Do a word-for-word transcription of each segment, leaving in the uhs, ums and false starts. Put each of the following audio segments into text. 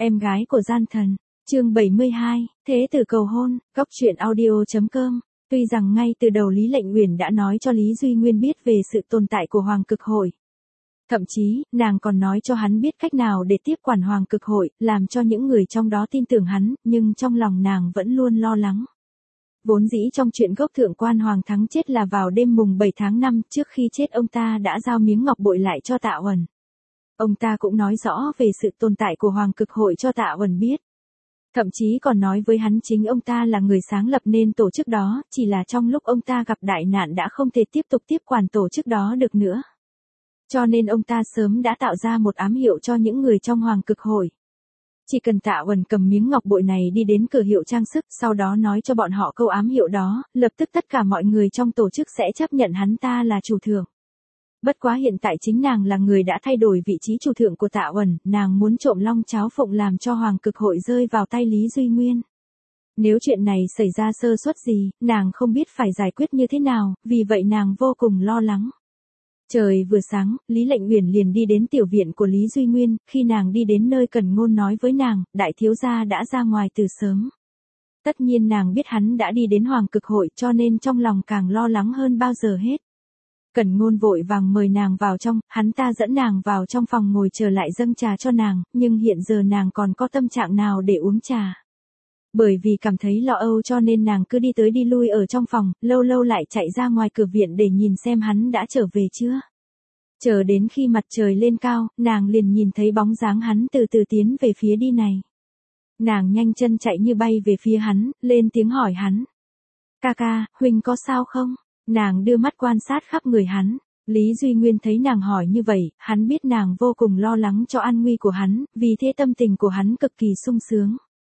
Em gái của gian thần, chương bảy mươi hai, thế tử cầu hôn, góc truyện audio.com. Tuy rằng ngay từ đầu Lý Lệnh Uyển đã nói cho Lý Duy Nguyên biết về sự tồn tại của Hoàng Cực Hội. Thậm chí, nàng còn nói cho hắn biết cách nào để tiếp quản Hoàng Cực Hội, làm cho những người trong đó tin tưởng hắn, nhưng trong lòng nàng vẫn luôn lo lắng. Vốn dĩ trong chuyện gốc thượng quan Hoàng Thắng chết là vào đêm mùng bảy tháng năm, trước khi chết ông ta đã giao miếng ngọc bội lại cho Tạ Uẩn. Ông ta cũng nói rõ về sự tồn tại của Hoàng Cực Hội cho Tạ Uẩn biết. Thậm chí còn nói với hắn chính ông ta là người sáng lập nên tổ chức đó, chỉ là trong lúc ông ta gặp đại nạn đã không thể tiếp tục tiếp quản tổ chức đó được nữa. Cho nên ông ta sớm đã tạo ra một ám hiệu cho những người trong Hoàng Cực Hội. Chỉ cần Tạ Uẩn cầm miếng ngọc bội này đi đến cửa hiệu trang sức, sau đó nói cho bọn họ câu ám hiệu đó, lập tức tất cả mọi người trong tổ chức sẽ chấp nhận hắn ta là chủ thượng. Bất quá hiện tại chính nàng là người đã thay đổi vị trí chủ thượng của Tạ Uẩn, nàng muốn trộm long cháo phụng làm cho Hoàng Cực Hội rơi vào tay Lý Duy Nguyên. Nếu chuyện này xảy ra sơ suất gì, nàng không biết phải giải quyết như thế nào, vì vậy nàng vô cùng lo lắng. Trời vừa sáng, Lý Lệnh Uyển liền đi đến tiểu viện của Lý Duy Nguyên, khi nàng đi đến nơi Cẩn Ngôn nói với nàng, đại thiếu gia đã ra ngoài từ sớm. Tất nhiên nàng biết hắn đã đi đến Hoàng Cực Hội cho nên trong lòng càng lo lắng hơn bao giờ hết. Cẩn Ngôn vội vàng mời nàng vào trong, hắn ta dẫn nàng vào trong phòng ngồi chờ lại dâng trà cho nàng, nhưng hiện giờ nàng còn có tâm trạng nào để uống trà. Bởi vì cảm thấy lo âu cho nên nàng cứ đi tới đi lui ở trong phòng, lâu lâu lại chạy ra ngoài cửa viện để nhìn xem hắn đã trở về chưa. Chờ đến khi mặt trời lên cao, nàng liền nhìn thấy bóng dáng hắn từ từ tiến về phía đi này. Nàng nhanh chân chạy như bay về phía hắn, lên tiếng hỏi hắn. Ca ca, huynh có sao không? Nàng đưa mắt quan sát khắp người hắn. Lý Duy Nguyên thấy nàng hỏi như vậy, hắn biết nàng vô cùng lo lắng cho an nguy của hắn, vì thế tâm tình của hắn cực kỳ sung sướng.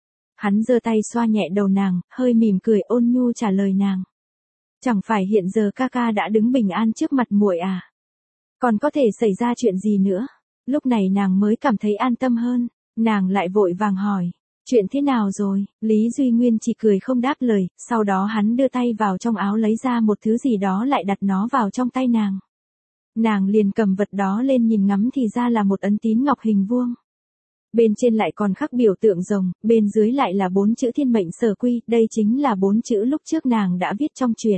Hắn giơ tay xoa nhẹ đầu nàng, hơi mỉm cười ôn nhu trả lời nàng. Chẳng phải hiện giờ ca ca đã đứng bình an trước mặt muội à? Còn có thể xảy ra chuyện gì nữa? Lúc này nàng mới cảm thấy an tâm hơn, nàng lại vội vàng hỏi. Chuyện thế nào rồi? Lý Duy Nguyên chỉ cười không đáp lời, sau đó hắn đưa tay vào trong áo lấy ra một thứ gì đó lại đặt nó vào trong tay nàng. Nàng liền cầm vật đó lên nhìn ngắm thì ra là một ấn tín ngọc hình vuông. Bên trên lại còn khắc biểu tượng rồng, bên dưới lại là bốn chữ thiên mệnh sở quy, đây chính là bốn chữ lúc trước nàng đã viết trong truyện.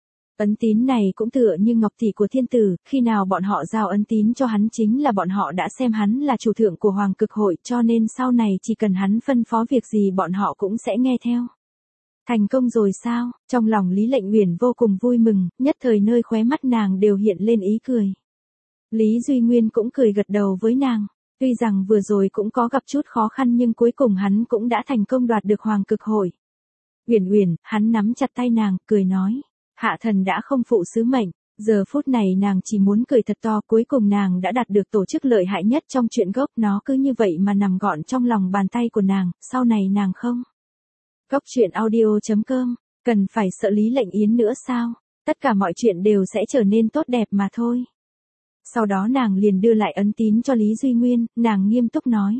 Ấn tín này cũng tựa như ngọc tỷ của thiên tử, khi nào bọn họ giao ấn tín cho hắn chính là bọn họ đã xem hắn là chủ thượng của Hoàng Cực Hội, cho nên sau này chỉ cần hắn phân phó việc gì bọn họ cũng sẽ nghe theo. Thành công rồi sao? Trong lòng Lý Lệnh Uyển vô cùng vui mừng, nhất thời nơi khóe mắt nàng đều hiện lên ý cười. Lý Duy Nguyên cũng cười gật đầu với nàng. Tuy rằng vừa rồi cũng có gặp chút khó khăn nhưng cuối cùng hắn cũng đã thành công đoạt được Hoàng Cực Hội. Uyển Uyển, hắn nắm chặt tay nàng, cười nói. Hạ thần đã không phụ sứ mệnh, giờ phút này nàng chỉ muốn cười thật to, cuối cùng nàng đã đạt được tổ chức lợi hại nhất trong chuyện gốc, nó cứ như vậy mà nằm gọn trong lòng bàn tay của nàng, sau này nàng không. Góc truyện audio.com, cần phải sợ Lý Lệnh Yến nữa sao? Tất cả mọi chuyện đều sẽ trở nên tốt đẹp mà thôi. Sau đó nàng liền đưa lại ấn tín cho Lý Duy Nguyên, nàng nghiêm túc nói.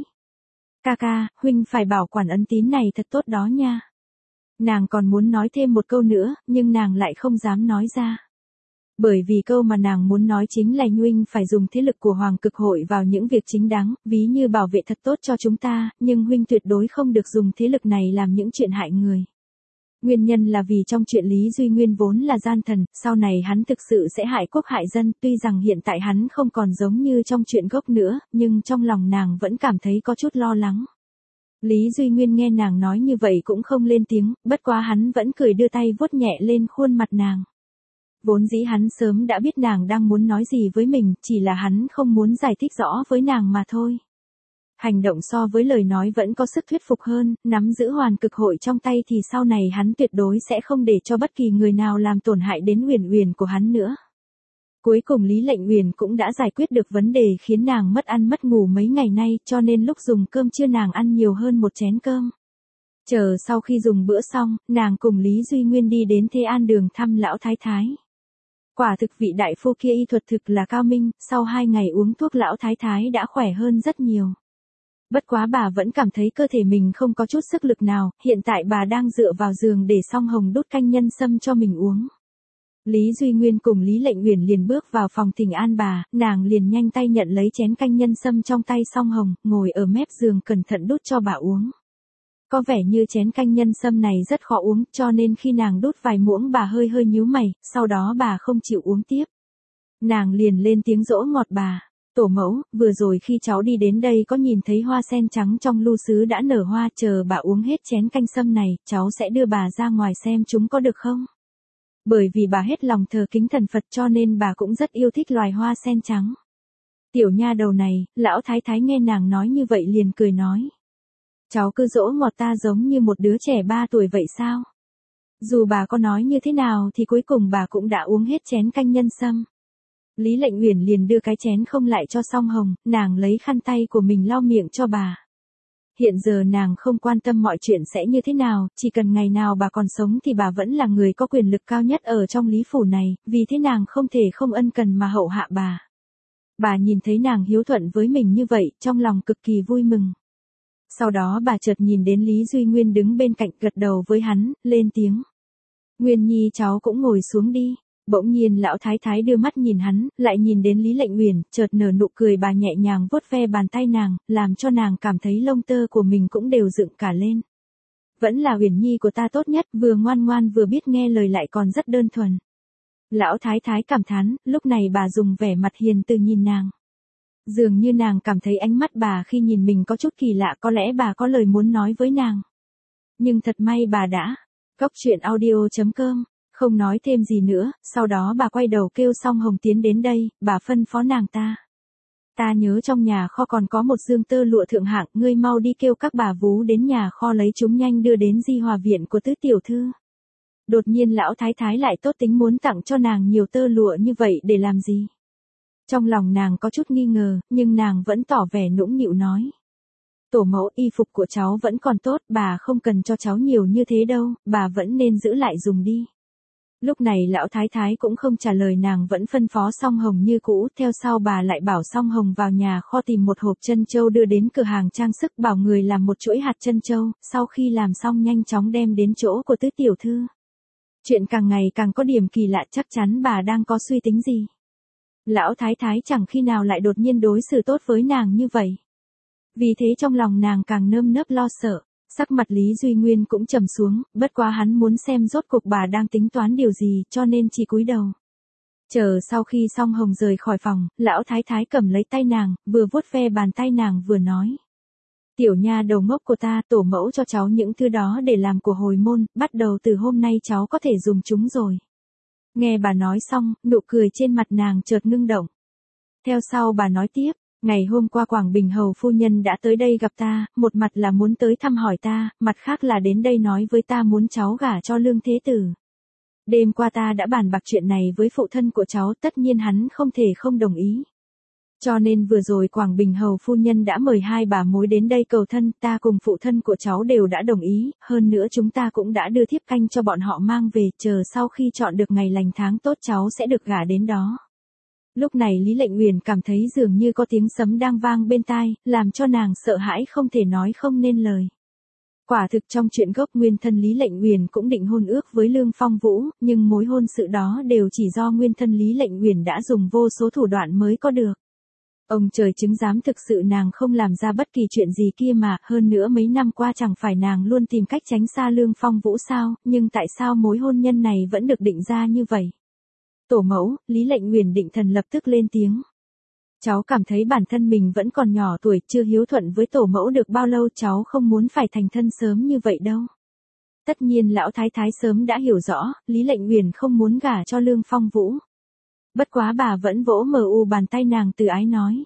Ca ca, huynh phải bảo quản ấn tín này thật tốt đó nha. Nàng còn muốn nói thêm một câu nữa, nhưng nàng lại không dám nói ra. Bởi vì câu mà nàng muốn nói chính là huynh phải dùng thế lực của Hoàng Cực Hội vào những việc chính đáng, ví như bảo vệ thật tốt cho chúng ta, nhưng huynh tuyệt đối không được dùng thế lực này làm những chuyện hại người. Nguyên nhân là vì trong chuyện Lý Duy Nguyên vốn là gian thần, sau này hắn thực sự sẽ hại quốc hại dân, tuy rằng hiện tại hắn không còn giống như trong chuyện gốc nữa, nhưng trong lòng nàng vẫn cảm thấy có chút lo lắng. Lý Duy Nguyên nghe nàng nói như vậy cũng không lên tiếng, bất quá hắn vẫn cười đưa tay vuốt nhẹ lên khuôn mặt nàng. Vốn dĩ hắn sớm đã biết nàng đang muốn nói gì với mình, chỉ là hắn không muốn giải thích rõ với nàng mà thôi. Hành động so với lời nói vẫn có sức thuyết phục hơn, nắm giữ Hoàng Cực Hội trong tay thì sau này hắn tuyệt đối sẽ không để cho bất kỳ người nào làm tổn hại đến Uyển Uyển của hắn nữa. Cuối cùng Lý Lệnh Uyển cũng đã giải quyết được vấn đề khiến nàng mất ăn mất ngủ mấy ngày nay, cho nên lúc dùng cơm trưa nàng ăn nhiều hơn một chén cơm. Chờ sau khi dùng bữa xong, nàng cùng Lý Duy Nguyên đi đến Thế An Đường thăm lão thái thái. Quả thực vị đại phu kia y thuật thực là cao minh, sau hai ngày uống thuốc lão thái thái đã khỏe hơn rất nhiều. Bất quá bà vẫn cảm thấy cơ thể mình không có chút sức lực nào, hiện tại bà đang dựa vào giường để song hồng đút canh nhân sâm cho mình uống. Lý Duy Nguyên cùng Lý Lệnh Uyển liền bước vào phòng thỉnh an bà, nàng liền nhanh tay nhận lấy chén canh nhân sâm trong tay song hồng, ngồi ở mép giường cẩn thận đút cho bà uống. Có vẻ như chén canh nhân sâm này rất khó uống, cho nên khi nàng đút vài muỗng bà hơi hơi nhíu mày, sau đó bà không chịu uống tiếp. Nàng liền lên tiếng dỗ ngọt bà. Tổ mẫu, vừa rồi khi cháu đi đến đây có nhìn thấy hoa sen trắng trong lu sứ đã nở hoa, chờ bà uống hết chén canh sâm này, cháu sẽ đưa bà ra ngoài xem chúng có được không? Bởi vì bà hết lòng thờ kính thần Phật cho nên bà cũng rất yêu thích loài hoa sen trắng. Tiểu nha đầu này, lão thái thái nghe nàng nói như vậy liền cười nói. Cháu cứ dỗ ngọt ta giống như một đứa trẻ ba tuổi vậy sao? Dù bà có nói như thế nào thì cuối cùng bà cũng đã uống hết chén canh nhân sâm. Lý Lệnh Uyển liền đưa cái chén không lại cho song hồng, nàng lấy khăn tay của mình lau miệng cho bà. Hiện giờ nàng không quan tâm mọi chuyện sẽ như thế nào, chỉ cần ngày nào bà còn sống thì bà vẫn là người có quyền lực cao nhất ở trong Lý Phủ này, vì thế nàng không thể không ân cần mà hậu hạ bà. Bà nhìn thấy nàng hiếu thuận với mình như vậy, trong lòng cực kỳ vui mừng. Sau đó bà chợt nhìn đến Lý Duy Nguyên đứng bên cạnh gật đầu với hắn, lên tiếng. Nguyên Nhi cháu cũng ngồi xuống đi. Bỗng nhiên lão thái thái đưa mắt nhìn hắn, lại nhìn đến Lý Lệnh Uyển, chợt nở nụ cười, bà nhẹ nhàng vuốt ve bàn tay nàng, làm cho nàng cảm thấy lông tơ của mình cũng đều dựng cả lên. Vẫn là Uyển Nhi của ta tốt nhất, vừa ngoan ngoan vừa biết nghe lời lại còn rất đơn thuần. Lão thái thái cảm thán, lúc này bà dùng vẻ mặt hiền từ nhìn nàng. Dường như nàng cảm thấy ánh mắt bà khi nhìn mình có chút kỳ lạ, có lẽ bà có lời muốn nói với nàng. Nhưng thật may bà đã. Góc truyện audio chấm com Không nói thêm gì nữa, sau đó bà quay đầu kêu song hồng tiến đến đây, bà phân phó nàng ta. Ta nhớ trong nhà kho còn có một dương tơ lụa thượng hạng, ngươi mau đi kêu các bà vú đến nhà kho lấy chúng nhanh đưa đến di hòa viện của tứ tiểu thư. Đột nhiên lão thái thái lại tốt tính muốn tặng cho nàng nhiều tơ lụa như vậy để làm gì? Trong lòng nàng có chút nghi ngờ, nhưng nàng vẫn tỏ vẻ nũng nịu nói. Tổ mẫu, y phục của cháu vẫn còn tốt, bà không cần cho cháu nhiều như thế đâu, bà vẫn nên giữ lại dùng đi. Lúc này lão thái thái cũng không trả lời, nàng vẫn phân phó song hồng như cũ, theo sau bà lại bảo song hồng vào nhà kho tìm một hộp chân châu đưa đến cửa hàng trang sức, bảo người làm một chuỗi hạt chân châu, sau khi làm xong nhanh chóng đem đến chỗ của tứ tiểu thư. Chuyện càng ngày càng có điểm kỳ lạ, chắc chắn bà đang có suy tính gì. Lão thái thái chẳng khi nào lại đột nhiên đối xử tốt với nàng như vậy. Vì thế trong lòng nàng càng nơm nớp lo sợ. Sắc mặt Lý Duy Nguyên cũng trầm xuống, bất quá hắn muốn xem rốt cuộc bà đang tính toán điều gì cho nên chỉ cúi đầu. Chờ sau khi song hồng rời khỏi phòng, lão thái thái cầm lấy tay nàng, vừa vuốt ve bàn tay nàng vừa nói. Tiểu nha đầu ngốc của ta, tổ mẫu cho cháu những thứ đó để làm của hồi môn, bắt đầu từ hôm nay cháu có thể dùng chúng rồi. Nghe bà nói xong, nụ cười trên mặt nàng chợt ngưng động. Theo sau bà nói tiếp. Ngày hôm qua Quảng Bình Hầu phu nhân đã tới đây gặp ta, một mặt là muốn tới thăm hỏi ta, mặt khác là đến đây nói với ta muốn cháu gả cho Lương Thế Tử. Đêm qua ta đã bàn bạc chuyện này với phụ thân của cháu, tất nhiên hắn không thể không đồng ý. Cho nên vừa rồi Quảng Bình Hầu phu nhân đã mời hai bà mối đến đây cầu thân, ta cùng phụ thân của cháu đều đã đồng ý, hơn nữa chúng ta cũng đã đưa thiếp canh cho bọn họ mang về, chờ sau khi chọn được ngày lành tháng tốt cháu sẽ được gả đến đó. Lúc này Lý Lệnh Uyển cảm thấy dường như có tiếng sấm đang vang bên tai, làm cho nàng sợ hãi không thể nói không nên lời. Quả thực trong chuyện gốc nguyên thân Lý Lệnh Uyển cũng định hôn ước với Lương Phong Vũ, nhưng mối hôn sự đó đều chỉ do nguyên thân Lý Lệnh Uyển đã dùng vô số thủ đoạn mới có được. Ông trời chứng giám thực sự nàng không làm ra bất kỳ chuyện gì kia mà, hơn nữa mấy năm qua chẳng phải nàng luôn tìm cách tránh xa Lương Phong Vũ sao, nhưng tại sao mối hôn nhân này vẫn được định ra như vậy? Tổ mẫu, Lý Lệnh Uyển định thần lập tức lên tiếng. Cháu cảm thấy bản thân mình vẫn còn nhỏ tuổi, chưa hiếu thuận với tổ mẫu được bao lâu, cháu không muốn phải thành thân sớm như vậy đâu. Tất nhiên lão thái thái sớm đã hiểu rõ, Lý Lệnh Uyển không muốn gả cho Lương Phong Vũ. Bất quá bà vẫn vỗ mờ u bàn tay nàng từ ái nói.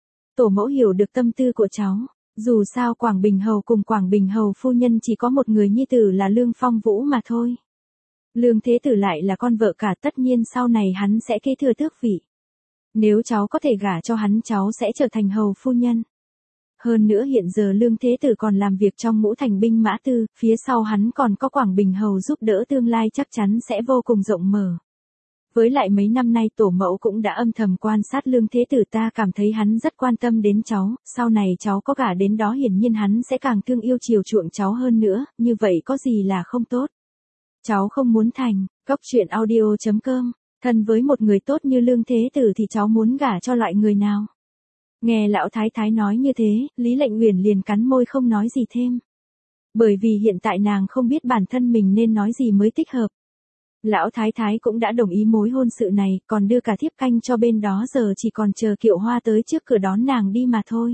Tổ mẫu hiểu được tâm tư của cháu, dù sao Quảng Bình Hầu cùng Quảng Bình Hầu phu nhân chỉ có một người nhi tử là Lương Phong Vũ mà thôi. Lương Thế Tử lại là con vợ cả, tất nhiên sau này hắn sẽ kế thừa tước vị. Nếu cháu có thể gả cho hắn cháu sẽ trở thành hầu phu nhân. Hơn nữa hiện giờ Lương Thế Tử còn làm việc trong ngũ thành binh mã tư, phía sau hắn còn có Quảng Bình Hầu giúp đỡ, tương lai chắc chắn sẽ vô cùng rộng mở. Với lại mấy năm nay tổ mẫu cũng đã âm thầm quan sát Lương Thế Tử, ta cảm thấy hắn rất quan tâm đến cháu, sau này cháu có gả đến đó hiển nhiên hắn sẽ càng thương yêu chiều chuộng cháu hơn nữa, như vậy có gì là không tốt. Cháu không muốn thành, Cóc truyện audio chấm com, thân với một người tốt như Lương Thế Tử thì cháu muốn gả cho loại người nào? Nghe lão thái thái nói như thế, Lý Lệnh Uyển liền cắn môi không nói gì thêm. Bởi vì hiện tại nàng không biết bản thân mình nên nói gì mới thích hợp. Lão thái thái cũng đã đồng ý mối hôn sự này, còn đưa cả thiếp canh cho bên đó, giờ chỉ còn chờ Kiệu Hoa tới trước cửa đón nàng đi mà thôi.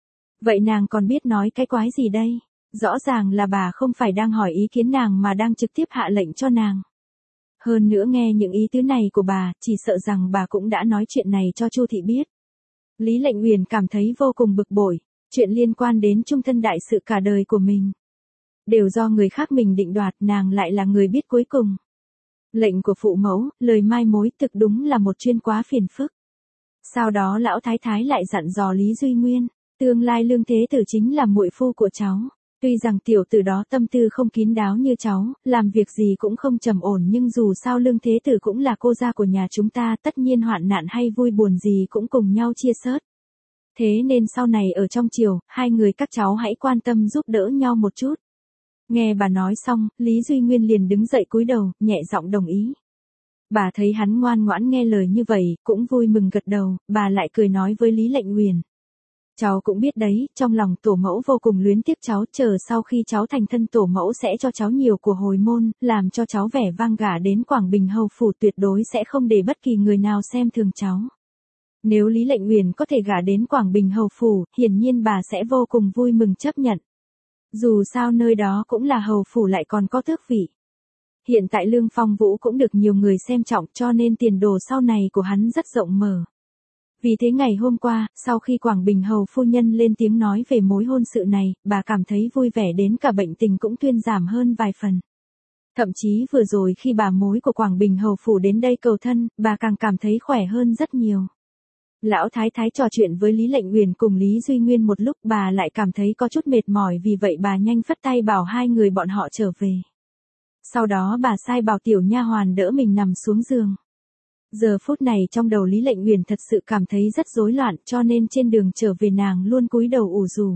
Vậy nàng còn biết nói cái quái gì đây? Rõ ràng là bà không phải đang hỏi ý kiến nàng mà đang trực tiếp hạ lệnh cho nàng. Hơn nữa nghe những ý tứ này của bà, chỉ sợ rằng bà cũng đã nói chuyện này cho Chu thị biết. Lý Lệnh Uyển cảm thấy vô cùng bực bội, chuyện liên quan đến trung thân đại sự cả đời của mình. Đều do người khác mình định đoạt, nàng lại là người biết cuối cùng. Lệnh của phụ mẫu, lời mai mối thực đúng là một chuyên quá phiền phức. Sau đó lão thái thái lại dặn dò Lý Duy Nguyên, tương lai Lương Thế Tử chính là muội phu của cháu. Tuy rằng tiểu tử đó tâm tư không kín đáo như cháu, làm việc gì cũng không trầm ổn, nhưng dù sao Lương Thế Tử cũng là cô gia của nhà chúng ta, tất nhiên hoạn nạn hay vui buồn gì cũng cùng nhau chia sớt. Thế nên sau này ở trong triều, hai người các cháu hãy quan tâm giúp đỡ nhau một chút. Nghe bà nói xong, Lý Duy Nguyên liền đứng dậy cúi đầu, nhẹ giọng đồng ý. Bà thấy hắn ngoan ngoãn nghe lời như vậy, cũng vui mừng gật đầu, bà lại cười nói với Lý Lệnh Uyển. Cháu cũng biết đấy, trong lòng tổ mẫu vô cùng luyến tiếc cháu, chờ sau khi cháu thành thân tổ mẫu sẽ cho cháu nhiều của hồi môn, làm cho cháu vẻ vang gả đến Quảng Bình hầu phủ, tuyệt đối sẽ không để bất kỳ người nào xem thường cháu. Nếu Lý Lệnh Uyển có thể gả đến Quảng Bình hầu phủ, hiển nhiên bà sẽ vô cùng vui mừng chấp nhận. Dù sao nơi đó cũng là hầu phủ, lại còn có tước vị. Hiện tại Lương Phong Vũ cũng được nhiều người xem trọng, cho nên tiền đồ sau này của hắn rất rộng mở. Vì thế ngày hôm qua, sau khi Quảng Bình hầu phu nhân lên tiếng nói về mối hôn sự này, bà cảm thấy vui vẻ đến cả bệnh tình cũng thuyên giảm hơn vài phần. Thậm chí vừa rồi khi bà mối của Quảng Bình hầu phủ đến đây cầu thân, bà càng cảm thấy khỏe hơn rất nhiều. Lão thái thái trò chuyện với Lý Lệnh Uyển cùng Lý Duy Nguyên một lúc, bà lại cảm thấy có chút mệt mỏi, vì vậy bà nhanh phất tay bảo hai người bọn họ trở về. Sau đó bà sai bảo tiểu nha hoàn đỡ mình nằm xuống giường. Giờ phút này trong đầu Lý Lệnh Uyển thật sự cảm thấy rất rối loạn, cho nên trên đường trở về nàng luôn cúi đầu ủ rù.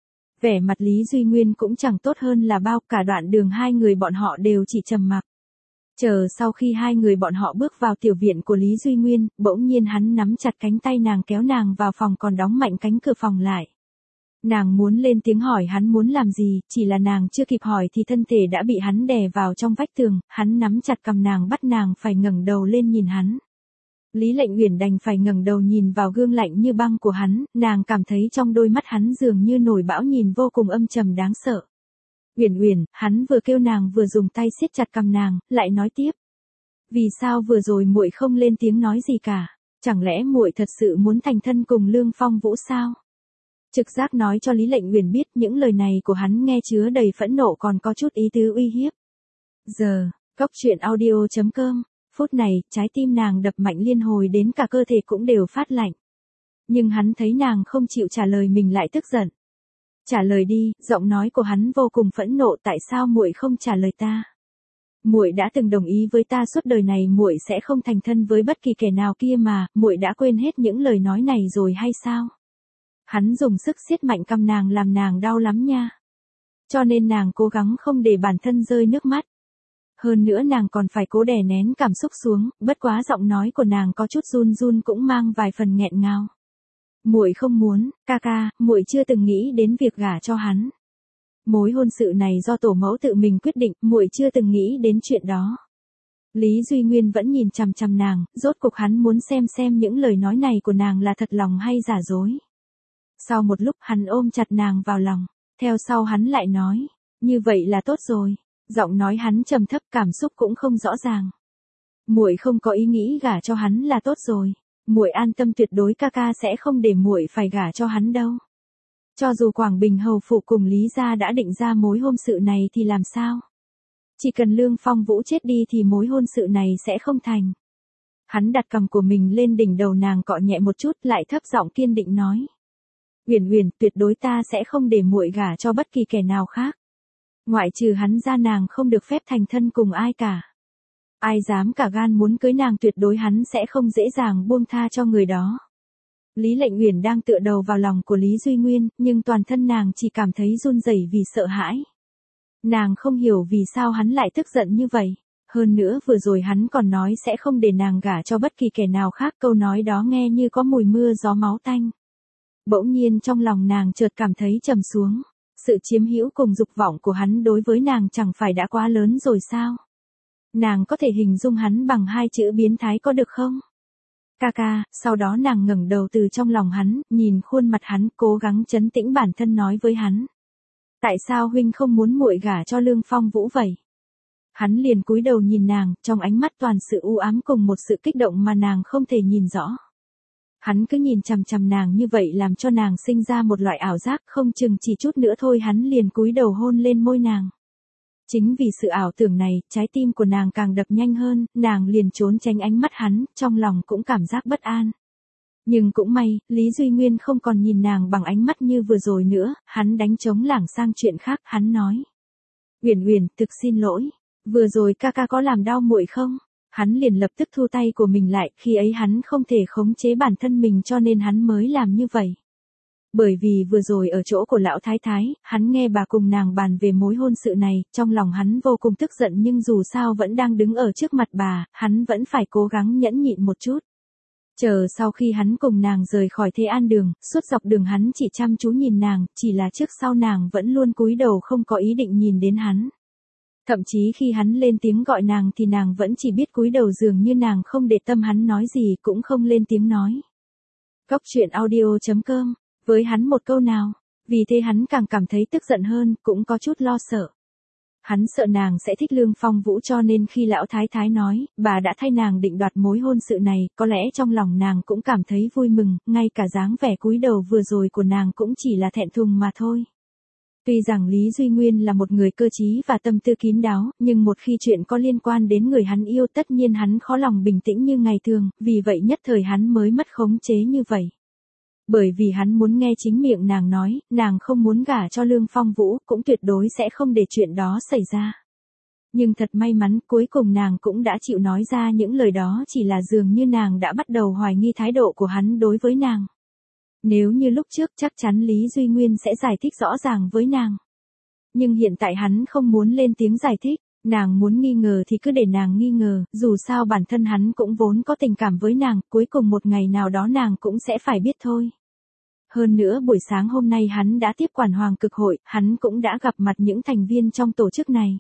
Vẻ mặt Lý Duy Nguyên cũng chẳng tốt hơn là bao, cả đoạn đường hai người bọn họ đều chỉ trầm mặc. Chờ sau khi hai người bọn họ bước vào tiểu viện của Lý Duy Nguyên, bỗng nhiên hắn nắm chặt cánh tay nàng kéo nàng vào phòng, còn đóng mạnh cánh cửa phòng lại. Nàng muốn lên tiếng hỏi hắn muốn làm gì, chỉ là nàng chưa kịp hỏi thì thân thể đã bị hắn đè vào trong vách tường, hắn nắm chặt cằm nàng, bắt nàng phải ngẩng đầu lên nhìn hắn. Lý Lệnh Uyển đành phải ngẩng đầu nhìn vào gương lạnh như băng của hắn, nàng cảm thấy trong đôi mắt hắn dường như nổi bão, nhìn vô cùng âm trầm đáng sợ. Uyển Uyển, hắn vừa kêu nàng vừa dùng tay siết chặt cằm nàng, lại nói tiếp. Vì sao vừa rồi muội không lên tiếng nói gì cả? Chẳng lẽ muội thật sự muốn thành thân cùng Lương Phong Vũ sao? Trực giác nói cho Lý Lệnh Uyển biết những lời này của hắn nghe chứa đầy phẫn nộ, còn có chút ý tứ uy hiếp. Giờ, Cóc truyện audio chấm com, phút này, trái tim nàng đập mạnh liên hồi đến cả cơ thể cũng đều phát lạnh. Nhưng hắn thấy nàng không chịu trả lời mình lại tức giận. Trả lời đi, giọng nói của hắn vô cùng phẫn nộ, tại sao muội không trả lời ta? Muội đã từng đồng ý với ta suốt đời này muội sẽ không thành thân với bất kỳ kẻ nào kia mà, muội đã quên hết những lời nói này rồi hay sao? Hắn dùng sức siết mạnh cằm nàng làm nàng đau lắm nha. Cho nên nàng cố gắng không để bản thân rơi nước mắt. Hơn nữa nàng còn phải cố đè nén cảm xúc xuống, bất quá giọng nói của nàng có chút run run, cũng mang vài phần nghẹn ngào. Muội không muốn, ca ca, muội chưa từng nghĩ đến việc gả cho hắn. Mối hôn sự này do tổ mẫu tự mình quyết định, muội chưa từng nghĩ đến chuyện đó. Lý Duy Nguyên vẫn nhìn chằm chằm nàng, rốt cuộc hắn muốn xem xem những lời nói này của nàng là thật lòng hay giả dối. Sau một lúc hắn ôm chặt nàng vào lòng, theo sau hắn lại nói, như vậy là tốt rồi. Giọng nói hắn trầm thấp, cảm xúc cũng không rõ ràng. Muội không có ý nghĩ gả cho hắn là tốt rồi. Muội an tâm, tuyệt đối ca ca sẽ không để muội phải gả cho hắn đâu. Cho dù Quảng Bình hầu phủ cùng Lý gia đã định ra mối hôn sự này thì làm sao? Chỉ cần Lương Phong Vũ chết đi thì mối hôn sự này sẽ không thành. Hắn đặt cằm của mình lên đỉnh đầu nàng, cọ nhẹ một chút, lại thấp giọng kiên định nói. Uyển Uyển, tuyệt đối ta sẽ không để muội gả cho bất kỳ kẻ nào khác. Ngoại trừ hắn ra, nàng không được phép thành thân cùng ai cả. Ai dám cả gan muốn cưới nàng, tuyệt đối hắn sẽ không dễ dàng buông tha cho người đó. Lý Lệnh Uyển đang tựa đầu vào lòng của Lý Duy Nguyên, nhưng toàn thân nàng chỉ cảm thấy run rẩy vì sợ hãi. Nàng không hiểu vì sao hắn lại tức giận như vậy. Hơn nữa vừa rồi hắn còn nói sẽ không để nàng gả cho bất kỳ kẻ nào khác, câu nói đó nghe như có mùi mưa gió máu tanh. Bỗng nhiên trong lòng nàng chợt cảm thấy trầm xuống, sự chiếm hữu cùng dục vọng của hắn đối với nàng chẳng phải đã quá lớn rồi sao? Nàng có thể hình dung hắn bằng hai chữ biến thái có được không? Ca ca, sau đó nàng ngẩng đầu từ trong lòng hắn, nhìn khuôn mặt hắn, cố gắng trấn tĩnh bản thân nói với hắn. Tại sao huynh không muốn muội gả cho Lương Phong Vũ vậy? Hắn liền cúi đầu nhìn nàng, trong ánh mắt toàn sự u ám cùng một sự kích động mà nàng không thể nhìn rõ. Hắn cứ nhìn chằm chằm nàng như vậy làm cho nàng sinh ra một loại ảo giác, không chừng chỉ chút nữa thôi hắn liền cúi đầu hôn lên môi nàng. Chính vì sự ảo tưởng này, trái tim của nàng càng đập nhanh hơn, nàng liền trốn tránh ánh mắt hắn, trong lòng cũng cảm giác bất an. Nhưng cũng may, Lý Duy Nguyên không còn nhìn nàng bằng ánh mắt như vừa rồi nữa, hắn đánh trống lảng sang chuyện khác, hắn nói. Uyển Uyển, thực xin lỗi, vừa rồi ca ca có làm đau muội không? Hắn liền lập tức thu tay của mình lại, khi ấy hắn không thể khống chế bản thân mình cho nên hắn mới làm như vậy. Bởi vì vừa rồi ở chỗ của lão thái thái, hắn nghe bà cùng nàng bàn về mối hôn sự này, trong lòng hắn vô cùng tức giận nhưng dù sao vẫn đang đứng ở trước mặt bà, hắn vẫn phải cố gắng nhẫn nhịn một chút. Chờ sau khi hắn cùng nàng rời khỏi Thế An đường, suốt dọc đường hắn chỉ chăm chú nhìn nàng, chỉ là trước sau nàng vẫn luôn cúi đầu không có ý định nhìn đến hắn. Thậm chí khi hắn lên tiếng gọi nàng thì nàng vẫn chỉ biết cúi đầu, dường như nàng không để tâm hắn nói gì cũng không lên tiếng nói. Góc truyện audio chấm com, với hắn một câu nào, vì thế hắn càng cảm thấy tức giận hơn, cũng có chút lo sợ. Hắn sợ nàng sẽ thích Lương Phong Vũ cho nên khi lão thái thái nói, bà đã thay nàng định đoạt mối hôn sự này, có lẽ trong lòng nàng cũng cảm thấy vui mừng, ngay cả dáng vẻ cúi đầu vừa rồi của nàng cũng chỉ là thẹn thùng mà thôi. Tuy rằng Lý Duy Nguyên là một người cơ trí và tâm tư kín đáo, nhưng một khi chuyện có liên quan đến người hắn yêu tất nhiên hắn khó lòng bình tĩnh như ngày thường, vì vậy nhất thời hắn mới mất khống chế như vậy. Bởi vì hắn muốn nghe chính miệng nàng nói, nàng không muốn gả cho Lương Phong Vũ, cũng tuyệt đối sẽ không để chuyện đó xảy ra. Nhưng thật may mắn, cuối cùng nàng cũng đã chịu nói ra những lời đó, chỉ là dường như nàng đã bắt đầu hoài nghi thái độ của hắn đối với nàng. Nếu như lúc trước chắc chắn Lý Duy Nguyên sẽ giải thích rõ ràng với nàng. Nhưng hiện tại hắn không muốn lên tiếng giải thích, nàng muốn nghi ngờ thì cứ để nàng nghi ngờ, dù sao bản thân hắn cũng vốn có tình cảm với nàng, cuối cùng một ngày nào đó nàng cũng sẽ phải biết thôi. Hơn nữa buổi sáng hôm nay hắn đã tiếp quản Hoàng Cực Hội, hắn cũng đã gặp mặt những thành viên trong tổ chức này.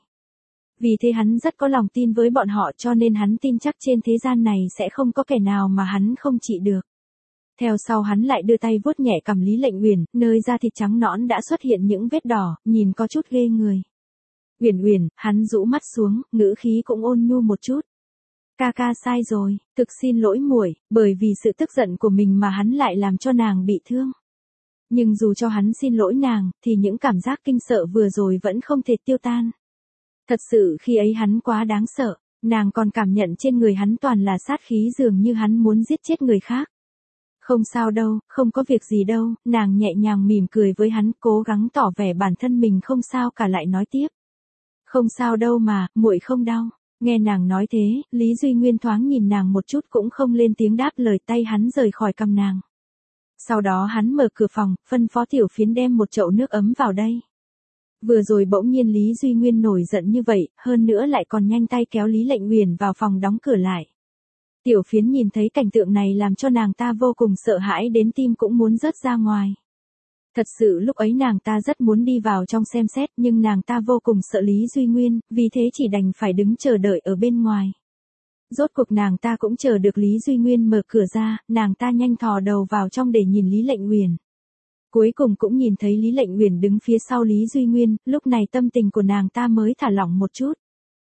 Vì thế hắn rất có lòng tin với bọn họ cho nên hắn tin chắc trên thế gian này sẽ không có kẻ nào mà hắn không trị được. Theo sau hắn lại đưa tay vuốt nhẹ cằm Lý Lệnh Uyển, nơi da thịt trắng nõn đã xuất hiện những vết đỏ, nhìn có chút ghê người. Uyển Uyển, hắn rũ mắt xuống, ngữ khí cũng ôn nhu một chút. Ca ca sai rồi, thực xin lỗi muội, bởi vì sự tức giận của mình mà hắn lại làm cho nàng bị thương. Nhưng dù cho hắn xin lỗi nàng, thì những cảm giác kinh sợ vừa rồi vẫn không thể tiêu tan. Thật sự khi ấy hắn quá đáng sợ, nàng còn cảm nhận trên người hắn toàn là sát khí dường như hắn muốn giết chết người khác. Không sao đâu, không có việc gì đâu, nàng nhẹ nhàng mỉm cười với hắn, cố gắng tỏ vẻ bản thân mình không sao cả lại nói tiếp. Không sao đâu mà, muội không đau. Nghe nàng nói thế, Lý Duy Nguyên thoáng nhìn nàng một chút cũng không lên tiếng đáp lời, tay hắn rời khỏi cằm nàng. Sau đó hắn mở cửa phòng, phân phó Tiểu Phiến đem một chậu nước ấm vào đây. Vừa rồi bỗng nhiên Lý Duy Nguyên nổi giận như vậy, hơn nữa lại còn nhanh tay kéo Lý Lệnh Uyển vào phòng đóng cửa lại. Tiểu Phiến nhìn thấy cảnh tượng này làm cho nàng ta vô cùng sợ hãi đến tim cũng muốn rớt ra ngoài. Thật sự lúc ấy nàng ta rất muốn đi vào trong xem xét nhưng nàng ta vô cùng sợ Lý Duy Nguyên, vì thế chỉ đành phải đứng chờ đợi ở bên ngoài. Rốt cuộc nàng ta cũng chờ được Lý Duy Nguyên mở cửa ra, nàng ta nhanh thò đầu vào trong để nhìn Lý Lệnh Uyển. Cuối cùng cũng nhìn thấy Lý Lệnh Uyển đứng phía sau Lý Duy Nguyên, lúc này tâm tình của nàng ta mới thả lỏng một chút.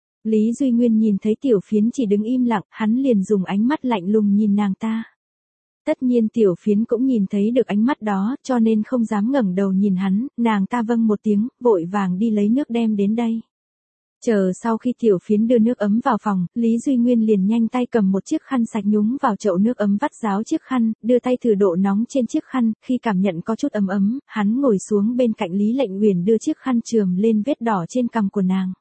Lý Duy Nguyên nhìn thấy Tiểu Phiến chỉ đứng im lặng, hắn liền dùng ánh mắt lạnh lùng nhìn nàng ta. Tất nhiên Tiểu Phiến cũng nhìn thấy được ánh mắt đó, cho nên không dám ngẩng đầu nhìn hắn, nàng ta vâng một tiếng, vội vàng đi lấy nước đem đến đây. Chờ sau khi Tiểu Phiến đưa nước ấm vào phòng, Lý Duy Nguyên liền nhanh tay cầm một chiếc khăn sạch nhúng vào chậu nước ấm vắt ráo chiếc khăn, đưa tay thử độ nóng trên chiếc khăn, khi cảm nhận có chút ấm ấm, hắn ngồi xuống bên cạnh Lý Lệnh Uyển đưa chiếc khăn chườm lên vết đỏ trên cằm của nàng.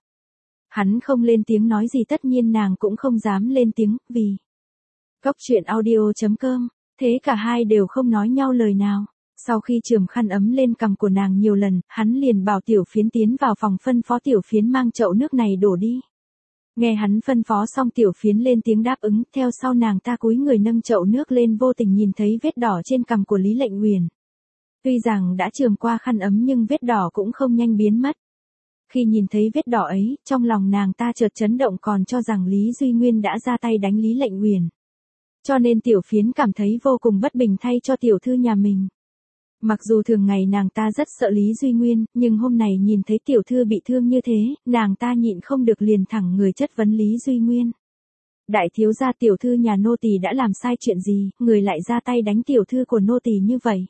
Hắn không lên tiếng nói gì, tất nhiên nàng cũng không dám lên tiếng, vì Góc truyện audio chấm com, thế cả hai đều không nói nhau lời nào. Sau khi chườm khăn ấm lên cằm của nàng nhiều lần, hắn liền bảo Tiểu Phiến tiến vào phòng, phân phó Tiểu Phiến mang chậu nước này đổ đi. Nghe hắn phân phó xong Tiểu Phiến lên tiếng đáp ứng, theo sau nàng ta cúi người nâng chậu nước lên vô tình nhìn thấy vết đỏ trên cằm của Lý Lệnh Uyển. Tuy rằng đã chườm qua khăn ấm nhưng vết đỏ cũng không nhanh biến mất. Khi nhìn thấy vết đỏ ấy, trong lòng nàng ta chợt chấn động còn cho rằng Lý Duy Nguyên đã ra tay đánh Lý Lệnh Uyển. Cho nên Tiểu Phiến cảm thấy vô cùng bất bình thay cho tiểu thư nhà mình. Mặc dù thường ngày nàng ta rất sợ Lý Duy Nguyên, nhưng hôm nay nhìn thấy tiểu thư bị thương như thế, nàng ta nhịn không được liền thẳng người chất vấn Lý Duy Nguyên. Đại thiếu gia tiểu thư nhà nô tỳ đã làm sai chuyện gì, người lại ra tay đánh tiểu thư của nô tỳ như vậy.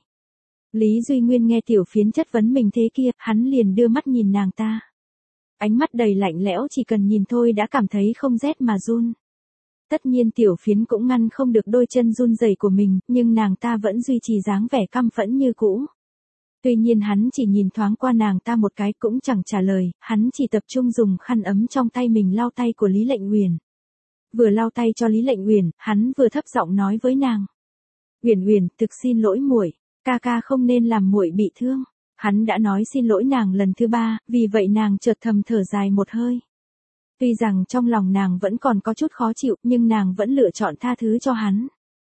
Lý Duy Nguyên nghe Tiểu Phiến chất vấn mình thế kia, hắn liền đưa mắt nhìn nàng ta. Ánh mắt đầy lạnh lẽo chỉ cần nhìn thôi đã cảm thấy không rét mà run. Tất nhiên Tiểu Phiến cũng ngăn không được đôi chân run rẩy của mình, nhưng nàng ta vẫn duy trì dáng vẻ căm phẫn như cũ. Tuy nhiên hắn chỉ nhìn thoáng qua nàng ta một cái cũng chẳng trả lời, hắn chỉ tập trung dùng khăn ấm trong tay mình lau tay của Lý Lệnh Uyển. Vừa lau tay cho Lý Lệnh Uyển, hắn vừa thấp giọng nói với nàng. Uyển Uyển, thực xin lỗi muội, ca ca không nên làm muội bị thương. Hắn đã nói xin lỗi nàng lần thứ ba, vì vậy nàng chợt thầm thở dài một hơi. Tuy rằng trong lòng nàng vẫn còn có chút khó chịu, nhưng nàng vẫn lựa chọn tha thứ cho hắn.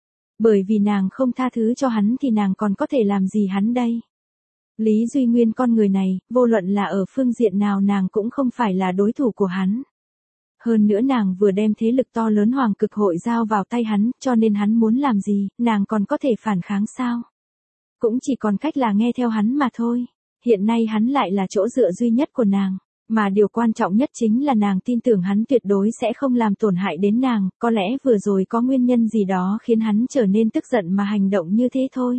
Bởi vì nàng không tha thứ cho hắn thì nàng còn có thể làm gì hắn đây? Lý Duy Nguyên con người này, vô luận là ở phương diện nào nàng cũng không phải là đối thủ của hắn. Hơn nữa nàng vừa đem thế lực to lớn Hoàng Cực Hội giao vào tay hắn, cho nên hắn muốn làm gì, nàng còn có thể phản kháng sao? Cũng chỉ còn cách là nghe theo hắn mà thôi. Hiện nay hắn lại là chỗ dựa duy nhất của nàng. Mà điều quan trọng nhất chính là nàng tin tưởng hắn tuyệt đối sẽ không làm tổn hại đến nàng, có lẽ vừa rồi có nguyên nhân gì đó khiến hắn trở nên tức giận mà hành động như thế thôi.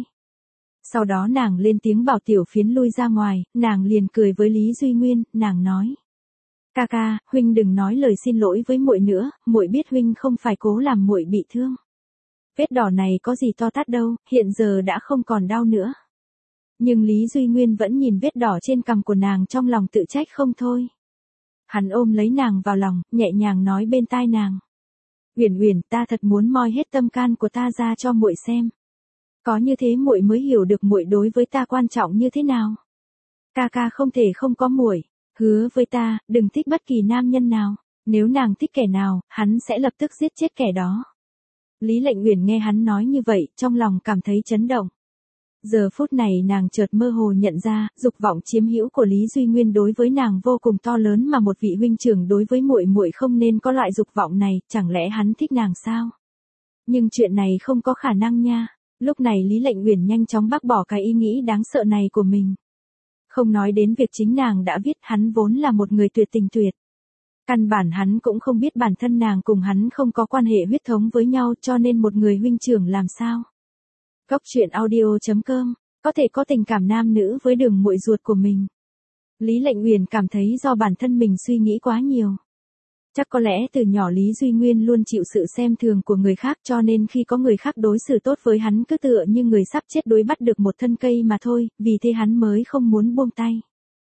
Sau đó nàng lên tiếng bảo Tiểu Phiến lui ra ngoài, nàng liền cười với Lý Duy Nguyên, nàng nói. Ca ca, huynh đừng nói lời xin lỗi với muội nữa, muội biết huynh không phải cố làm muội bị thương. Vết đỏ này có gì to tát đâu, hiện giờ đã không còn đau nữa. Nhưng Lý Duy Nguyên vẫn nhìn vết đỏ trên cằm của nàng trong lòng tự trách không thôi. Hắn ôm lấy nàng vào lòng, nhẹ nhàng nói bên tai nàng. Uyển Uyển, ta thật muốn moi hết tâm can của ta ra cho muội xem. Có như thế muội mới hiểu được muội đối với ta quan trọng như thế nào. Ca ca không thể không có muội, hứa với ta, đừng thích bất kỳ nam nhân nào, nếu nàng thích kẻ nào, hắn sẽ lập tức giết chết kẻ đó. Lý Lệnh Uyển nghe hắn nói như vậy, trong lòng cảm thấy chấn động. Giờ phút này nàng chợt mơ hồ nhận ra, dục vọng chiếm hữu của Lý Duy Nguyên đối với nàng vô cùng to lớn mà một vị huynh trưởng đối với muội muội không nên có loại dục vọng này, chẳng lẽ hắn thích nàng sao? Nhưng chuyện này không có khả năng nha. Lúc này Lý Lệnh Uyển nhanh chóng bác bỏ cái ý nghĩ đáng sợ này của mình. Không nói đến việc chính nàng đã viết hắn vốn là một người tuyệt tình tuyệt. Căn bản hắn cũng không biết bản thân nàng cùng hắn không có quan hệ huyết thống với nhau cho nên một người huynh trưởng làm sao. Góc truyện audio chấm com, có thể có tình cảm nam nữ với đường muội ruột của mình. Lý Lệnh Uyển cảm thấy do bản thân mình suy nghĩ quá nhiều. Chắc có lẽ từ nhỏ Lý Duy Nguyên luôn chịu sự xem thường của người khác cho nên khi có người khác đối xử tốt với hắn cứ tựa như người sắp chết đuối bắt được một thân cây mà thôi, vì thế hắn mới không muốn buông tay.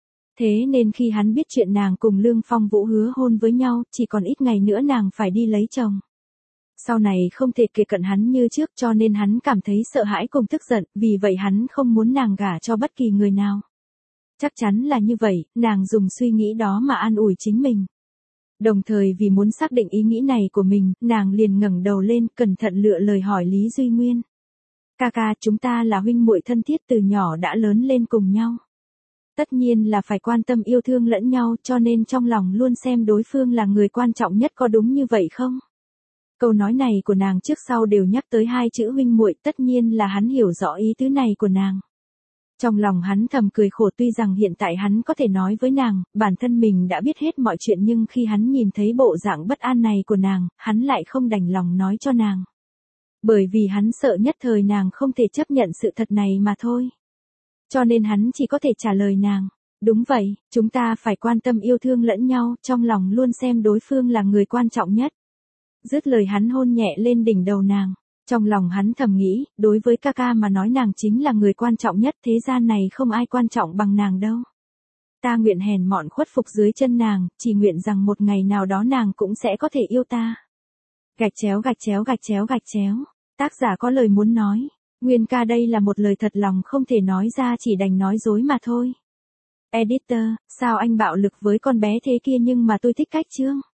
Thế nên khi hắn biết chuyện nàng cùng Lương Phong Vũ hứa hôn với nhau, chỉ còn ít ngày nữa nàng phải đi lấy chồng. Sau này không thể kề cận hắn như trước cho nên hắn cảm thấy sợ hãi cùng tức giận, vì vậy hắn không muốn nàng gả cho bất kỳ người nào. Chắc chắn là như vậy, nàng dùng suy nghĩ đó mà an ủi chính mình. Đồng thời vì muốn xác định ý nghĩ này của mình, nàng liền ngẩng đầu lên, cẩn thận lựa lời hỏi Lý Duy Nguyên. Ca ca, chúng ta là huynh muội thân thiết từ nhỏ đã lớn lên cùng nhau. Tất nhiên là phải quan tâm yêu thương lẫn nhau cho nên trong lòng luôn xem đối phương là người quan trọng nhất, có đúng như vậy không? Câu nói này của nàng trước sau đều nhắc tới hai chữ huynh muội, tất nhiên là hắn hiểu rõ ý tứ này của nàng. Trong lòng hắn thầm cười khổ, tuy rằng hiện tại hắn có thể nói với nàng, bản thân mình đã biết hết mọi chuyện nhưng khi hắn nhìn thấy bộ dạng bất an này của nàng, hắn lại không đành lòng nói cho nàng. Bởi vì hắn sợ nhất thời nàng không thể chấp nhận sự thật này mà thôi. Cho nên hắn chỉ có thể trả lời nàng, đúng vậy, chúng ta phải quan tâm yêu thương lẫn nhau, trong lòng luôn xem đối phương là người quan trọng nhất. Dứt lời hắn hôn nhẹ lên đỉnh đầu nàng. Trong lòng hắn thầm nghĩ, đối với ca ca mà nói nàng chính là người quan trọng nhất, thế gian này không ai quan trọng bằng nàng đâu. Ta nguyện hèn mọn khuất phục dưới chân nàng, chỉ nguyện rằng một ngày nào đó nàng cũng sẽ có thể yêu ta. Gạch chéo gạch chéo gạch chéo gạch chéo. Tác giả có lời muốn nói. Nguyên ca, đây là một lời thật lòng không thể nói ra, chỉ đành nói dối mà thôi. Editor, sao anh bạo lực với con bé thế kia nhưng mà tôi thích cách chương.